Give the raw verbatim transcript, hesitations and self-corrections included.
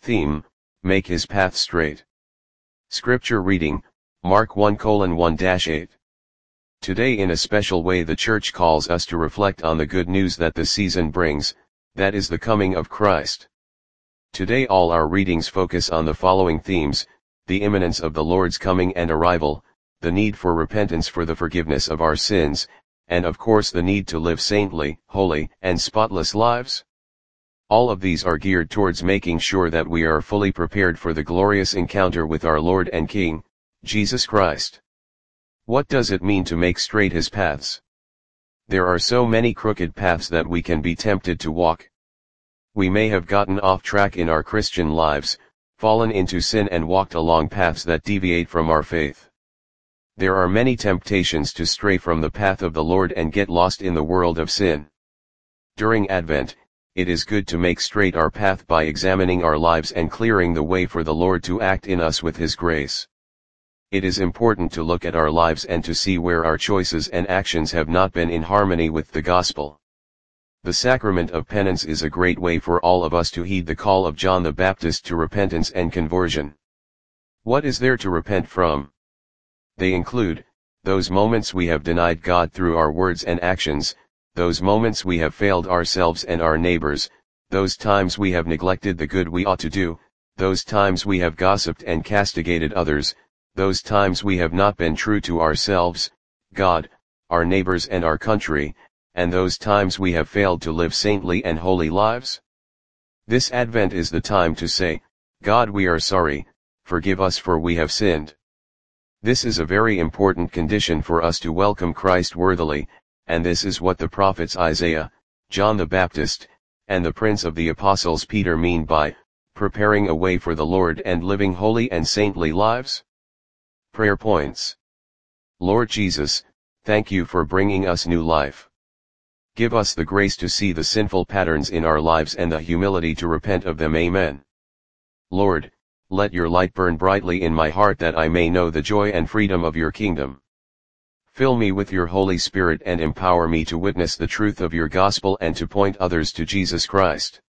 Theme, Make His Path Straight. Scripture reading, Mark one one eight. Today in a special way the Church calls us to reflect on the good news that the season brings, that is the coming of Christ. Today all our readings focus on the following themes: the imminence of the Lord's coming and arrival, the need for repentance for the forgiveness of our sins, and of course the need to live saintly, holy, and spotless lives. All of these are geared towards making sure that we are fully prepared for the glorious encounter with our Lord and King, Jesus Christ. What does it mean to make straight His paths? There are so many crooked paths that we can be tempted to walk. We may have gotten off track in our Christian lives, fallen into sin and walked along paths that deviate from our faith. There are many temptations to stray from the path of the Lord and get lost in the world of sin. During Advent, it is good to make straight our path by examining our lives and clearing the way for the Lord to act in us with His grace. It is important to look at our lives and to see where our choices and actions have not been in harmony with the gospel. The sacrament of penance is a great way for all of us to heed the call of John the Baptist to repentance and conversion. What is there to repent from? They include those moments we have denied God through our words and actions, those moments we have failed ourselves and our neighbors, those times we have neglected the good we ought to do, those times we have gossiped and castigated others, those times we have not been true to ourselves, God, our neighbors and our country, and those times we have failed to live saintly and holy lives. This Advent is the time to say, God, we are sorry, forgive us for we have sinned. This is a very important condition for us to welcome Christ worthily, and this is what the prophets Isaiah, John the Baptist, and the Prince of the Apostles Peter mean by preparing a way for the Lord and living holy and saintly lives. Prayer points. Lord Jesus, thank you for bringing us new life. Give us the grace to see the sinful patterns in our lives and the humility to repent of them. Amen. Lord, let your light burn brightly in my heart that I may know the joy and freedom of your kingdom. Fill me with your Holy Spirit and empower me to witness the truth of your gospel and to point others to Jesus Christ.